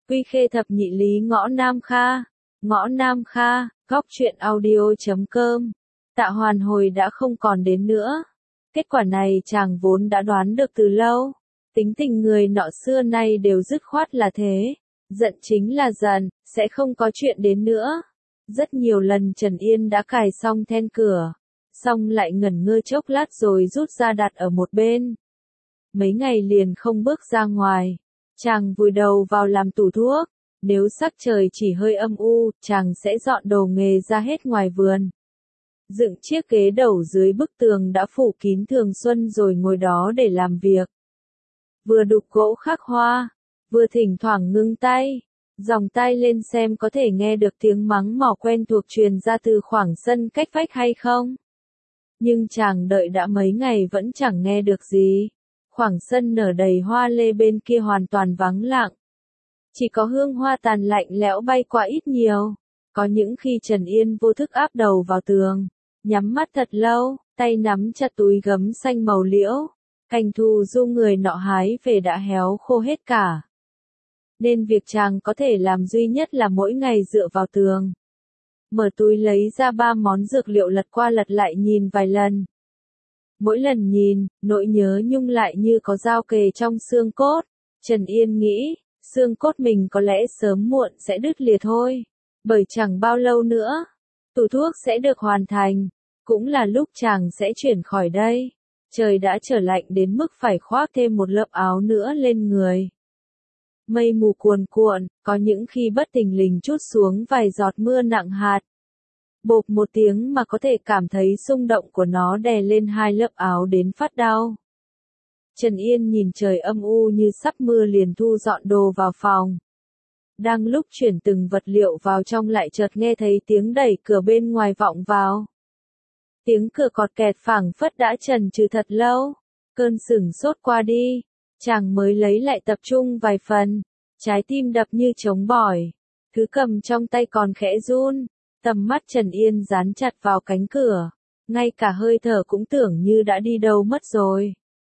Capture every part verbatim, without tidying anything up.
Quy Khê thập nhị lý ngõ Nam Kha, ngõ Nam Kha, góc truyện audio chấm com. Tạ Hoàn Hồi đã không còn đến nữa. Kết quả này chàng vốn đã đoán được từ lâu. Tính tình người nọ xưa nay đều dứt khoát là thế. Giận chính là giận, sẽ không có chuyện đến nữa. Rất nhiều lần Trần Yên đã cài xong then cửa, xong lại ngẩn ngơ chốc lát rồi rút ra đặt ở một bên. Mấy ngày liền không bước ra ngoài. Chàng vùi đầu vào làm tủ thuốc. Nếu sắc trời chỉ hơi âm u, chàng sẽ dọn đồ nghề ra hết ngoài vườn. Dựng chiếc ghế đầu dưới bức tường đã phủ kín thường xuân rồi ngồi đó để làm việc. Vừa đục gỗ khắc hoa, vừa thỉnh thoảng ngưng tay, dòng tay lên xem có thể nghe được tiếng mắng mỏ quen thuộc truyền ra từ khoảng sân cách vách hay không. Nhưng chàng đợi đã mấy ngày vẫn chẳng nghe được gì. Khoảng sân nở đầy hoa lê bên kia hoàn toàn vắng lặng. Chỉ có hương hoa tàn lạnh lẽo bay qua ít nhiều. Có những khi Trần Yên vô thức áp đầu vào tường, nhắm mắt thật lâu, tay nắm chặt túi gấm xanh màu liễu. Cành thù du người nọ hái về đã héo khô hết cả. Nên việc chàng có thể làm duy nhất là mỗi ngày dựa vào tường. Mở túi lấy ra ba món dược liệu lật qua lật lại nhìn vài lần. Mỗi lần nhìn, nỗi nhớ nhung lại như có dao kề trong xương cốt. Trần Yên nghĩ, xương cốt mình có lẽ sớm muộn sẽ đứt lìa thôi. Bởi chẳng bao lâu nữa, tủ thuốc sẽ được hoàn thành. Cũng là lúc chàng sẽ chuyển khỏi đây. Trời đã trở lạnh đến mức phải khoác thêm một lớp áo nữa lên người. Mây mù cuồn cuộn, có những khi bất thình lình trút xuống vài giọt mưa nặng hạt. Bộp một tiếng mà có thể cảm thấy xung động của nó đè lên hai lớp áo đến phát đau. Trần Yên nhìn trời âm u như sắp mưa liền thu dọn đồ vào phòng. Đang lúc chuyển từng vật liệu vào trong lại chợt nghe thấy tiếng đẩy cửa bên ngoài vọng vào. Tiếng cửa cọt kẹt phảng phất đã chần chừ thật lâu. Cơn sửng sốt qua đi, chàng mới lấy lại tập trung vài phần. Trái tim đập như trống bỏi. Thứ cầm trong tay còn khẽ run. Tầm mắt Trần Yên dán chặt vào cánh cửa. Ngay cả hơi thở cũng tưởng như đã đi đâu mất rồi.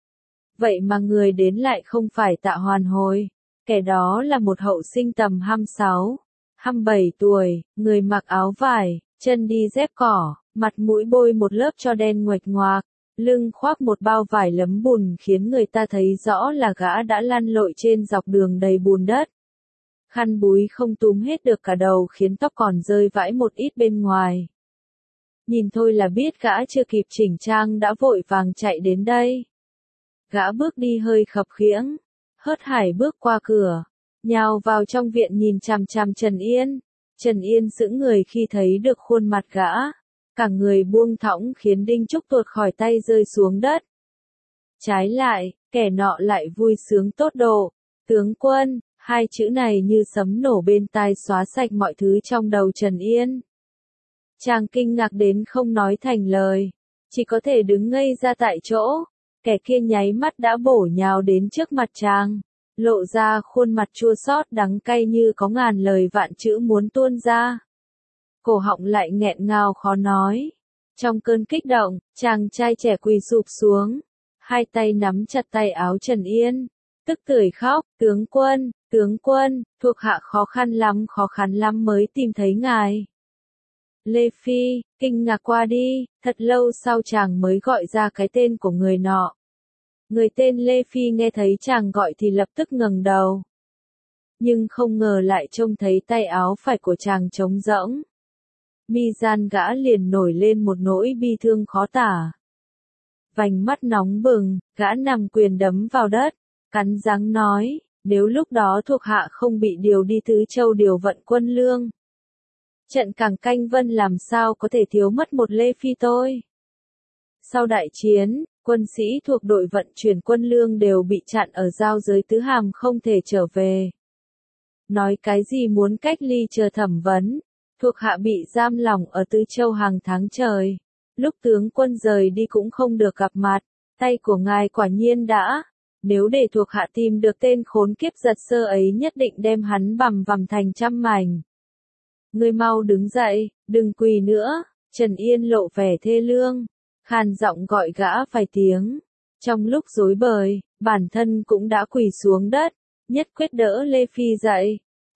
Vậy mà người đến lại không phải Tạ Hoàn Hồi. Kẻ đó là một hậu sinh tầm hăm sáu, hăm bảy tuổi, người mặc áo vải, chân đi dép cỏ, mặt mũi bôi một lớp tro đen nguệch ngoạc, lưng khoác một bao vải lấm bùn khiến người ta thấy rõ là gã đã lăn lội trên dọc đường đầy bùn đất. Khăn búi không túm hết được cả đầu khiến tóc còn rơi vãi một ít bên ngoài. Nhìn thôi là biết gã chưa kịp chỉnh trang đã vội vàng chạy đến đây. Gã bước đi hơi khập khiễng, hớt hải bước qua cửa, nhào vào trong viện nhìn chằm chằm Trần Yên. Trần Yên sững người khi thấy được khuôn mặt gã, cả người buông thõng khiến đinh trúc tuột khỏi tay rơi xuống đất. Trái lại, kẻ nọ lại vui sướng tốt độ. Tướng quân, hai chữ này như sấm nổ bên tai xóa sạch mọi thứ trong đầu Trần Yên. Chàng kinh ngạc đến không nói thành lời, chỉ có thể đứng ngây ra tại chỗ. Kẻ kia nháy mắt đã bổ nhào đến trước mặt chàng, lộ ra khuôn mặt chua xót đắng cay như có ngàn lời vạn chữ muốn tuôn ra. Cổ họng lại nghẹn ngào khó nói. Trong cơn kích động, chàng trai trẻ quỳ sụp xuống, hai tay nắm chặt tay áo Trần Yên, tức tưởi khóc, tướng quân, tướng quân, thuộc hạ khó khăn lắm khó khăn lắm mới tìm thấy ngài. Lê Phi, kinh ngạc qua đi, thật lâu sau chàng mới gọi ra cái tên của người nọ. Người tên Lê Phi nghe thấy chàng gọi thì lập tức ngẩng đầu. Nhưng không ngờ lại trông thấy tay áo phải của chàng trống rỗng. Mi gian gã liền nổi lên một nỗi bi thương khó tả. Vành mắt nóng bừng, gã nằm quyền đấm vào đất, cắn răng nói, nếu lúc đó thuộc hạ không bị điều đi Tứ Châu điều vận quân lương. Trận Cảng Canh Vân làm sao có thể thiếu mất một Lê Phi tôi. Sau đại chiến, quân sĩ thuộc đội vận chuyển quân lương đều bị chặn ở giao giới Tứ Hàm không thể trở về. Nói cái gì muốn cách ly chờ thẩm vấn, thuộc hạ bị giam lỏng ở Tứ Châu hàng tháng trời. Lúc tướng quân rời đi cũng không được gặp mặt, tay của ngài quả nhiên đã. Nếu để thuộc hạ tìm được tên khốn kiếp giật sơ ấy nhất định đem hắn bằm vằm thành trăm mảnh. Ngươi mau đứng dậy, đừng quỳ nữa. Trần Yên lộ vẻ thê lương, khàn giọng gọi gã vài tiếng. Trong lúc rối bời, bản thân cũng đã quỳ xuống đất, nhất quyết đỡ Lê Phi dậy.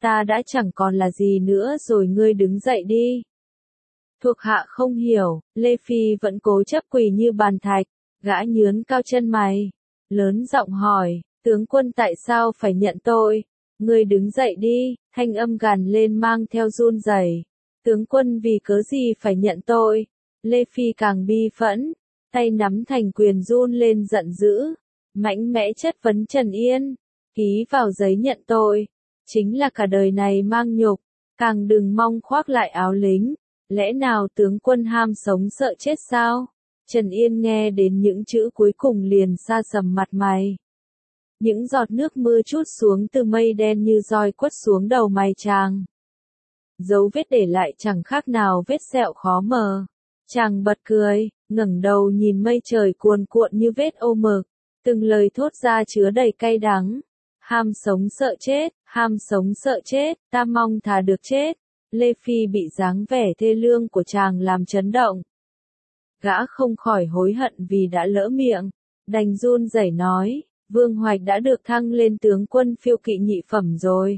ta đã chẳng còn là gì nữa rồi, ngươi đứng dậy đi. Thuộc hạ không hiểu, Lê Phi vẫn cố chấp quỳ như bàn thạch, gã nhướn cao chân mày, lớn giọng hỏi, tướng quân tại sao phải nhận tội? Ngươi đứng dậy đi, thanh âm gằn lên mang theo run rẩy. Tướng quân vì cớ gì phải nhận tội? Lê Phi càng bi phẫn, tay nắm thành quyền run lên giận dữ, mạnh mẽ chất vấn Trần Yên, ký vào giấy nhận tội, chính là cả đời này mang nhục, càng đừng mong khoác lại áo lính, lẽ nào tướng quân ham sống sợ chết sao? Trần Yên nghe đến những chữ cuối cùng liền sa sầm mặt mày. Những giọt nước mưa trút xuống từ mây đen như roi quất xuống đầu mày chàng. Dấu vết để lại chẳng khác nào vết sẹo khó mờ. Chàng bật cười, ngẩng đầu nhìn mây trời cuồn cuộn như vết ô mực, từng lời thốt ra chứa đầy cay đắng. Ham sống sợ chết, ham sống sợ chết, ta mong thà được chết. Lê Phi bị dáng vẻ thê lương của chàng làm chấn động. Gã không khỏi hối hận vì đã lỡ miệng, đành run rẩy nói, Vương Hoạch đã được thăng lên tướng quân phiêu kỵ nhị phẩm rồi.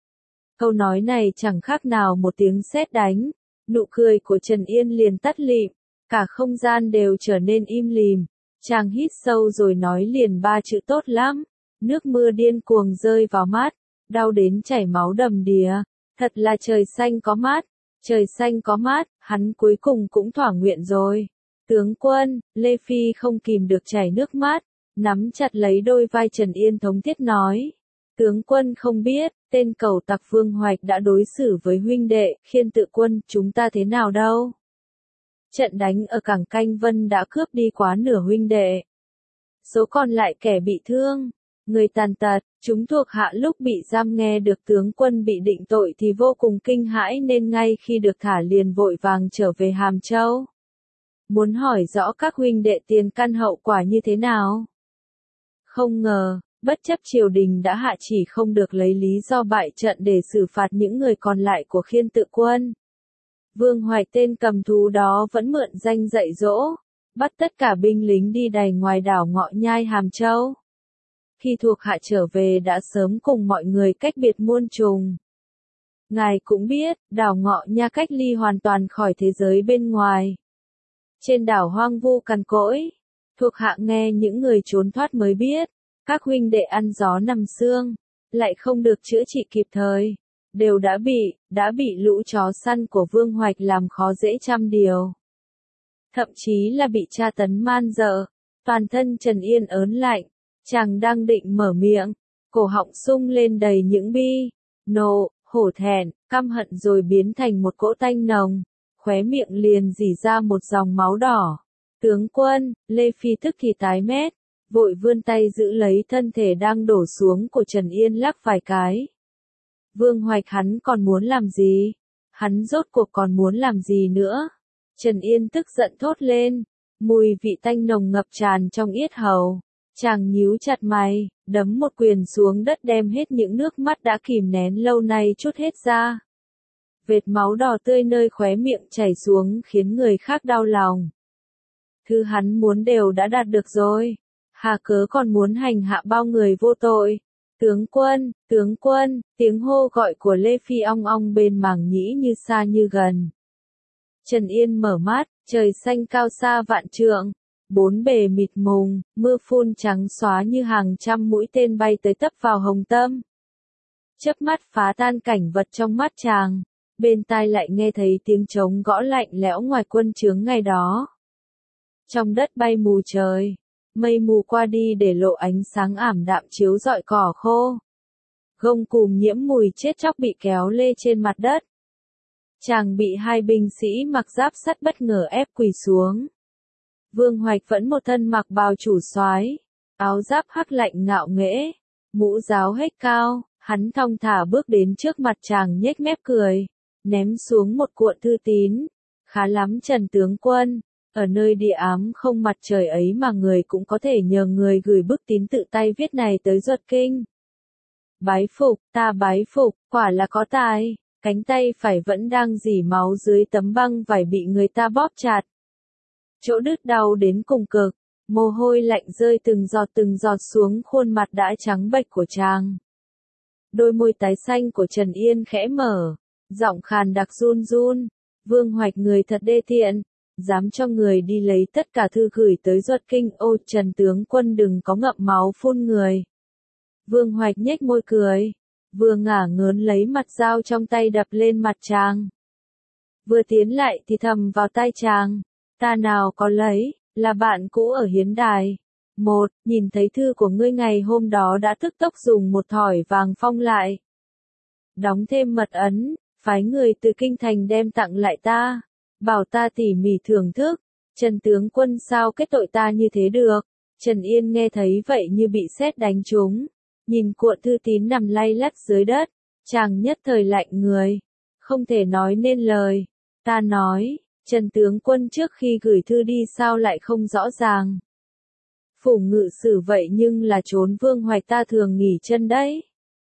Câu nói này chẳng khác nào một tiếng sét đánh, nụ cười của Trần Yên liền tắt lịm, cả không gian đều trở nên im lìm, chàng hít sâu rồi nói liền ba chữ tốt lắm, nước mưa điên cuồng rơi vào mắt, đau đến chảy máu đầm đìa, thật là trời xanh có mát, trời xanh có mát, hắn cuối cùng cũng thỏa nguyện rồi. Tướng quân, Lê Phi không kìm được chảy nước mắt, nắm chặt lấy đôi vai Trần Yên thống thiết nói. Tướng quân không biết, tên cẩu tặc Vương Hoạch đã đối xử với huynh đệ, Khiên Tự quân, chúng ta thế nào đâu. Trận đánh ở cảng Canh Vân đã cướp đi quá nửa huynh đệ. Số còn lại kẻ bị thương, người tàn tật, chúng thuộc hạ lúc bị giam nghe được tướng quân bị định tội thì vô cùng kinh hãi nên ngay khi được thả liền vội vàng trở về Hàm Châu. Muốn hỏi rõ các huynh đệ tiền căn hậu quả như thế nào. Không ngờ, bất chấp triều đình đã hạ chỉ không được lấy lý do bại trận để xử phạt những người còn lại của Khiên Tự quân. Vương Hoạch tên cầm thú đó vẫn mượn danh dạy dỗ, bắt tất cả binh lính đi đầy ngoài đảo Ngọ Nhai Hàm Châu. Khi thuộc hạ trở về đã sớm cùng mọi người cách biệt muôn trùng. Ngài cũng biết, đảo Ngọ Nha cách ly hoàn toàn khỏi thế giới bên ngoài. Trên đảo hoang vu cằn cỗi, thuộc hạ nghe những người trốn thoát mới biết, các huynh đệ ăn gió nằm xương, lại không được chữa trị kịp thời, đều đã bị, đã bị lũ chó săn của Vương Hoạch làm khó dễ trăm điều. Thậm chí là bị tra tấn man dợ, toàn thân Trần Yên ớn lạnh, chàng đang định mở miệng, cổ họng sung lên đầy những bi, nộ, hổ thẹn, căm hận rồi biến thành một cỗ tanh nồng, khóe miệng liền rỉ ra một dòng máu đỏ. Tướng quân, Lê Phi tức thì tái mét, vội vươn tay giữ lấy thân thể đang đổ xuống của Trần Yên lắc vài cái. Vương Hoạch hắn còn muốn làm gì? Hắn rốt cuộc còn muốn làm gì nữa? Trần Yên tức giận thốt lên, mùi vị tanh nồng ngập tràn trong yết hầu. Chàng nhíu chặt mày, đấm một quyền xuống đất đem hết những nước mắt đã kìm nén lâu nay trút hết ra. Vệt máu đỏ tươi nơi khóe miệng chảy xuống khiến người khác đau lòng. Thứ hắn muốn đều đã đạt được rồi. Hà cớ còn muốn hành hạ bao người vô tội. Tướng quân, tướng quân, tiếng hô gọi của Lê Phi ong ong bên màng nhĩ như xa như gần. Trần Yên mở mắt, trời xanh cao xa vạn trượng. Bốn bề mịt mùng, mưa phun trắng xóa như hàng trăm mũi tên bay tới tấp vào hồng tâm. Chớp mắt phá tan cảnh vật trong mắt chàng, bên tai lại nghe thấy tiếng trống gõ lạnh lẽo ngoài quân trướng ngày đó. Trong đất bay mù trời, mây mù qua đi để lộ ánh sáng ảm đạm chiếu rọi cỏ khô. Gông cùm nhiễm mùi chết chóc bị kéo lê trên mặt đất. Chàng bị hai binh sĩ mặc giáp sắt bất ngờ ép quỳ xuống. Vương Hoạch vẫn một thân mặc bào chủ soái, áo giáp hắc lạnh ngạo nghễ, mũ giáo hết cao, hắn thong thả bước đến trước mặt chàng nhếch mép cười, ném xuống một cuộn thư tín. Khá lắm Trần tướng quân, ở nơi địa ám không mặt trời ấy mà người cũng có thể nhờ người gửi bức tín tự tay viết này tới Duật Kinh. Bái phục, ta bái phục, quả là có tài, cánh tay phải vẫn đang rỉ máu dưới tấm băng vải bị người ta bóp chặt. Chỗ đứt đau đến cùng cực, mồ hôi lạnh rơi từng giọt từng giọt xuống khuôn mặt đã trắng bệch của chàng. Đôi môi tái xanh của Trần Yên khẽ mở, giọng khàn đặc run run. Vương Hoạch người thật đê tiện, dám cho người đi lấy tất cả thư gửi tới Duật Kinh. Ôi Trần tướng quân đừng có ngậm máu phun người. Vương Hoạch nhếch môi cười, vừa ngả ngớn lấy mặt dao trong tay đập lên mặt chàng. Vừa tiến lại thì thầm vào tai chàng, ta nào có lấy, là bạn cũ ở hiến đài. Một, nhìn thấy thư của ngươi ngày hôm đó đã tức tốc dùng một thỏi vàng phong lại. Đóng thêm mật ấn, phái người từ kinh thành đem tặng lại ta, bảo ta tỉ mỉ thưởng thức. Trần tướng quân sao kết tội ta như thế được? Trần Yên nghe thấy vậy như bị sét đánh trúng, nhìn cuộn thư tín nằm lay lắt dưới đất, chàng nhất thời lạnh người, không thể nói nên lời. Ta nói, Trần tướng quân trước khi gửi thư đi sao lại không rõ ràng? Phủ ngự sử vậy nhưng là trốn Vương Hoạch ta thường nghỉ chân đấy.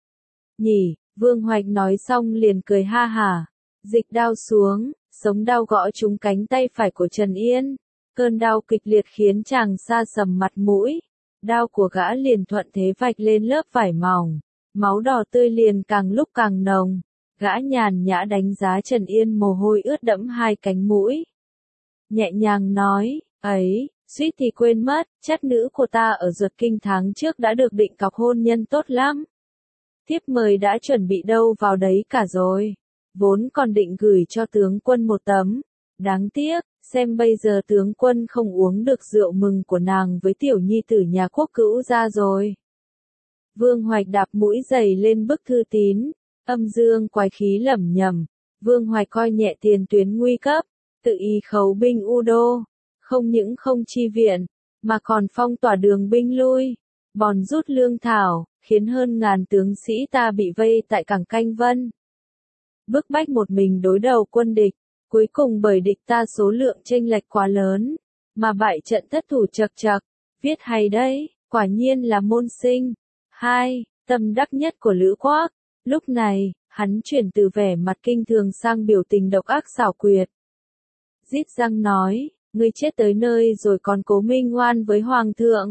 Nhỉ, Vương Hoạch nói xong liền cười ha hả, dịch đao xuống, sống đao gõ trúng cánh tay phải của Trần Yên. Cơn đau kịch liệt khiến chàng sa sầm mặt mũi, đao của gã liền thuận thế vạch lên lớp vải mỏng, máu đỏ tươi liền càng lúc càng nồng. Gã nhàn nhã đánh giá Trần Yên mồ hôi ướt đẫm hai cánh mũi. Nhẹ nhàng nói, ấy, suýt thì quên mất, chất nữ của ta ở Duật Kinh tháng trước đã được định cọc hôn nhân tốt lắm. Thiếp mời đã chuẩn bị đâu vào đấy cả rồi, vốn còn định gửi cho tướng quân một tấm, đáng tiếc, xem bây giờ tướng quân không uống được rượu mừng của nàng với tiểu nhi tử nhà quốc cữu ra rồi. Vương Hoạch đạp mũi giày lên bức thư tín, âm dương quái khí lẩm nhẩm. Vương Hoạch coi nhẹ tiền tuyến nguy cấp, tự ý khấu binh U Đô, không những không chi viện, mà còn phong tỏa đường binh lui, bòn rút lương thảo, khiến hơn ngàn tướng sĩ ta bị vây tại cảng Canh Vân. Bức bách một mình đối đầu quân địch, cuối cùng bởi địch ta số lượng chênh lệch quá lớn, mà bại trận thất thủ chật chật. Viết hay đấy, quả nhiên là môn sinh. Hai, tâm đắc nhất của Lữ Quác. Lúc này, hắn chuyển từ vẻ mặt kinh thường sang biểu tình độc ác xảo quyệt. Rít răng nói, ngươi chết tới nơi rồi còn cố minh oan với hoàng thượng.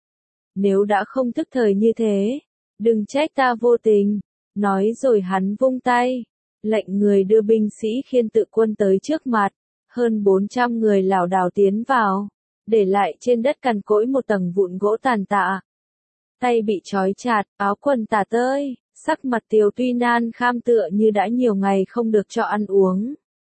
Nếu đã không thức thời như thế, đừng trách ta vô tình. Nói rồi hắn vung tay, lệnh người đưa binh sĩ khiên tự quân tới trước mặt, hơn bốn trăm người lảo đảo tiến vào, để lại trên đất cằn cỗi một tầng vụn gỗ tàn tạ. Tay bị trói chặt, áo quần tả tơi, sắc mặt Tiều Tuy nan kham tựa như đã nhiều ngày không được cho ăn uống.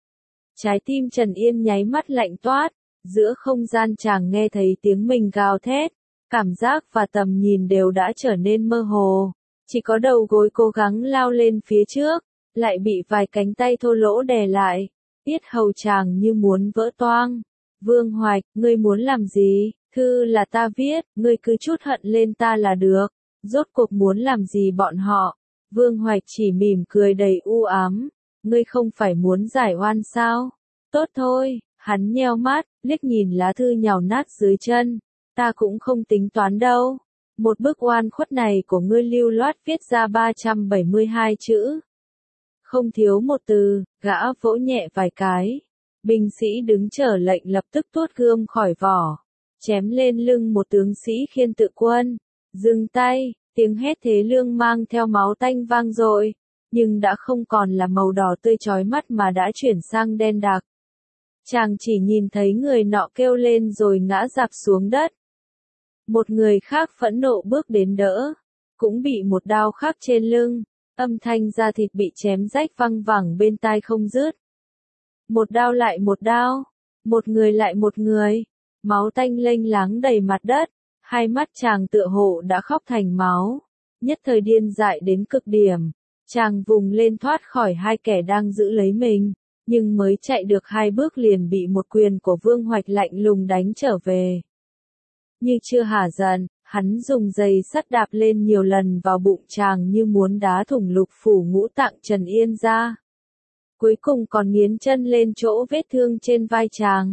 Trái tim Trần Yên nháy mắt lạnh toát, giữa không gian chàng nghe thấy tiếng mình gào thét, cảm giác và tầm nhìn đều đã trở nên mơ hồ, chỉ có đầu gối cố gắng lao lên phía trước, lại bị vài cánh tay thô lỗ đè lại, yết hầu chàng như muốn vỡ toang. Vương Hoạch, ngươi muốn làm gì? Thư là ta viết, ngươi cứ chút hận lên ta là được. Rốt cuộc muốn làm gì bọn họ? Vương Hoạch chỉ mỉm cười đầy u ám. Ngươi không phải muốn giải oan sao? Tốt thôi, hắn nheo mắt, liếc nhìn lá thư nhào nát dưới chân. Ta cũng không tính toán đâu. Một bức oan khuất này của ngươi lưu loát viết ra ba trăm bảy mươi hai chữ. Không thiếu một từ, gã vỗ nhẹ vài cái. Binh sĩ đứng chờ lệnh lập tức tuốt gươm khỏi vỏ, chém lên lưng một tướng sĩ khiên tự quân. Dừng tay, tiếng hét thế lương mang theo máu tanh vang dội, nhưng đã không còn là màu đỏ tươi chói mắt mà đã chuyển sang đen đặc. Chàng chỉ nhìn thấy người nọ kêu lên rồi ngã rạp xuống đất. Một người khác phẫn nộ bước đến đỡ, cũng bị một đao khắc trên lưng, âm thanh da thịt bị chém rách văng vẳng bên tai không dứt. Một đao lại một đao, một người lại một người, máu tanh lênh láng đầy mặt đất, hai mắt chàng tựa hồ đã khóc thành máu, nhất thời điên dại đến cực điểm. Chàng vùng lên thoát khỏi hai kẻ đang giữ lấy mình, nhưng mới chạy được hai bước liền bị một quyền của Vương Hoạch lạnh lùng đánh trở về. Như chưa hả giận, hắn dùng giày sắt đạp lên nhiều lần vào bụng chàng như muốn đá thủng lục phủ ngũ tạng Trần Yên ra. Cuối cùng còn nghiến chân lên chỗ vết thương trên vai chàng.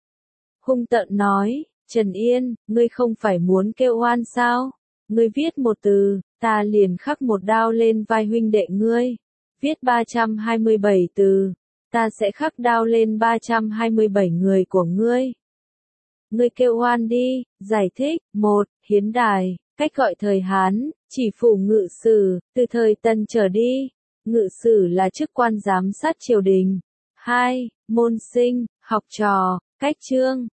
Hung tợn nói, Trần Yên, ngươi không phải muốn kêu oan sao? Ngươi viết một từ, ta liền khắc một đao lên vai huynh đệ ngươi. Viết ba trăm hai mươi bảy từ, ta sẽ khắc đao lên ba trăm hai mươi bảy người của ngươi. Ngươi kêu oan đi. Giải thích. Một. Hiến đài, cách gọi thời Hán, Chỉ phủ ngự sử, từ thời Tân trở đi, ngự sử là chức quan giám sát triều đình. hai. Môn sinh, học trò, cách chương.